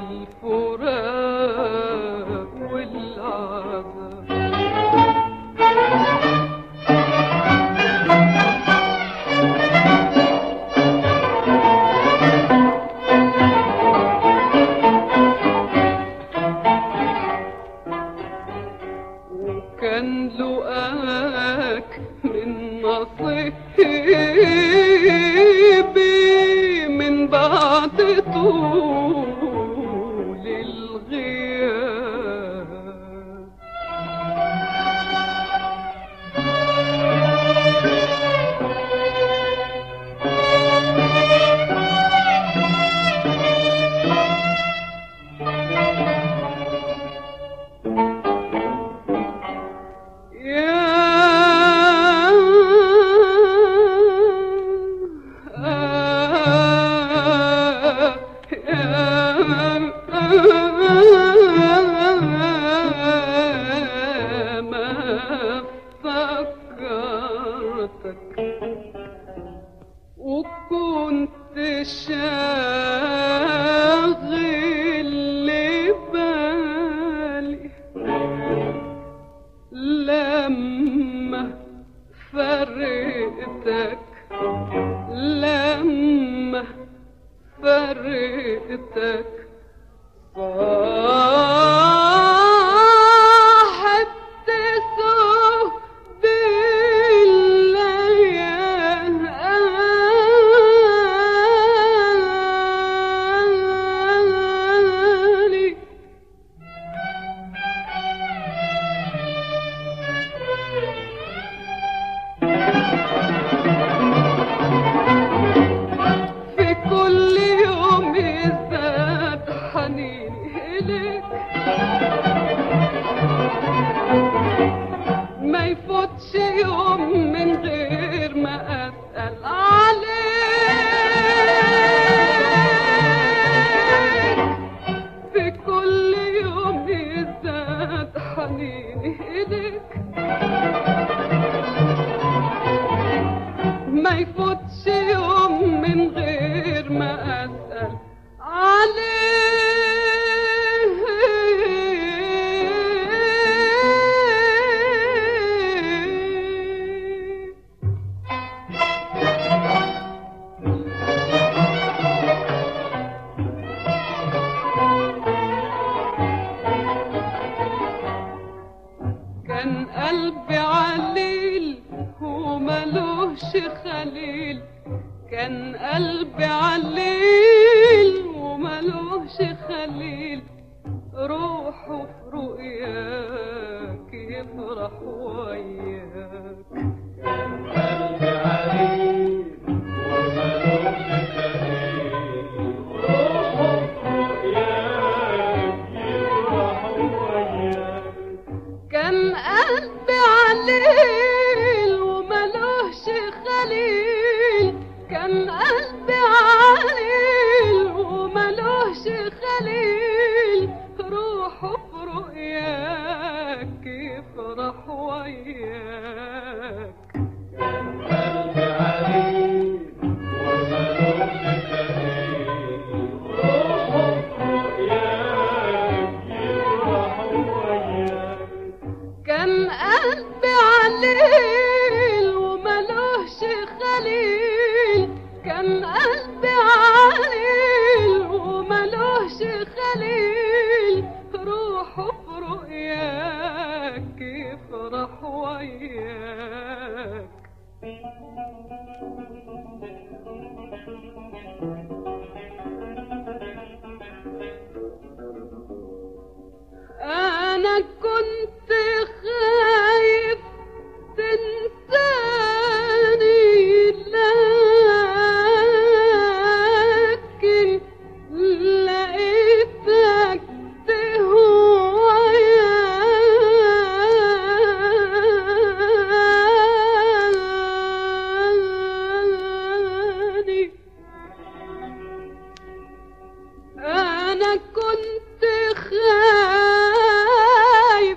الفراق والعذاب. وكان لقاك من نصيبي من بعد طول الغياب. وكنت شاغل بالي لما فرقتك، لما فرقتك صاحبت سود الليالي. في كل يوم ازداد حنيني إليك، ما يفوتش يوم من غير ما أسأل عليك. في كل يوم ازداد حنيني إليك، ما يفوتش يوم من غير ما أسأل عليك. كان قلبي عليل وملوش خليل، كان قلبي عليل وملوش خليل، روحه في رؤياك يفرح وياك. كان قلبي عليل وملوش خليل، روحه في رؤياك يفرح وياك. كان قلبي عليل وملوش خليل، كان قلبي عليل وملوش خليل، روحه في رؤياك يفرح وياك. كان قلبي عليل وملوش خليل، روحه في رؤياك يفرح وياك. كان قلبي عليل وملوش خليل، كان قلبي عليل وملوش خليل، روحه في رؤياك يفرح وياك. أنا كنت خايف تنساني، لكن لقيتك تهواني. أنا كنت خايف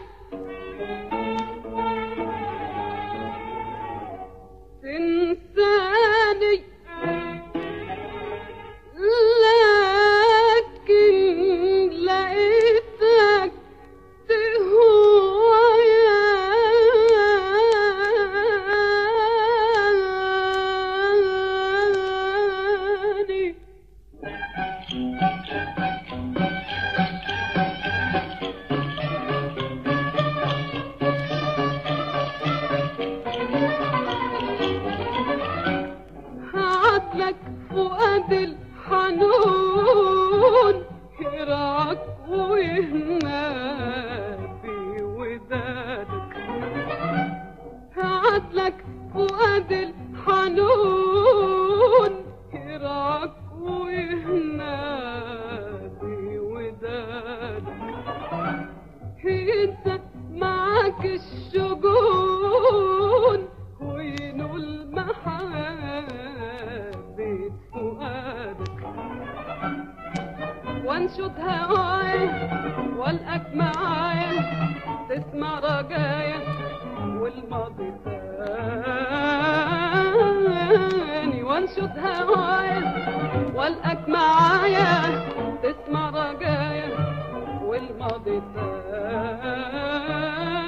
تنساني، لكن ويهنادي ودادك عدلك فؤاد الحنون يرعاك ويهنادي ودادك ينسى معاك الشجون وينول محبة فؤادك وانشد هوايا والقاك معايا تسمع رجايا والماضي ثاني وانشد هوايا والقاك معايا تسمع رجايا والماضي ثاني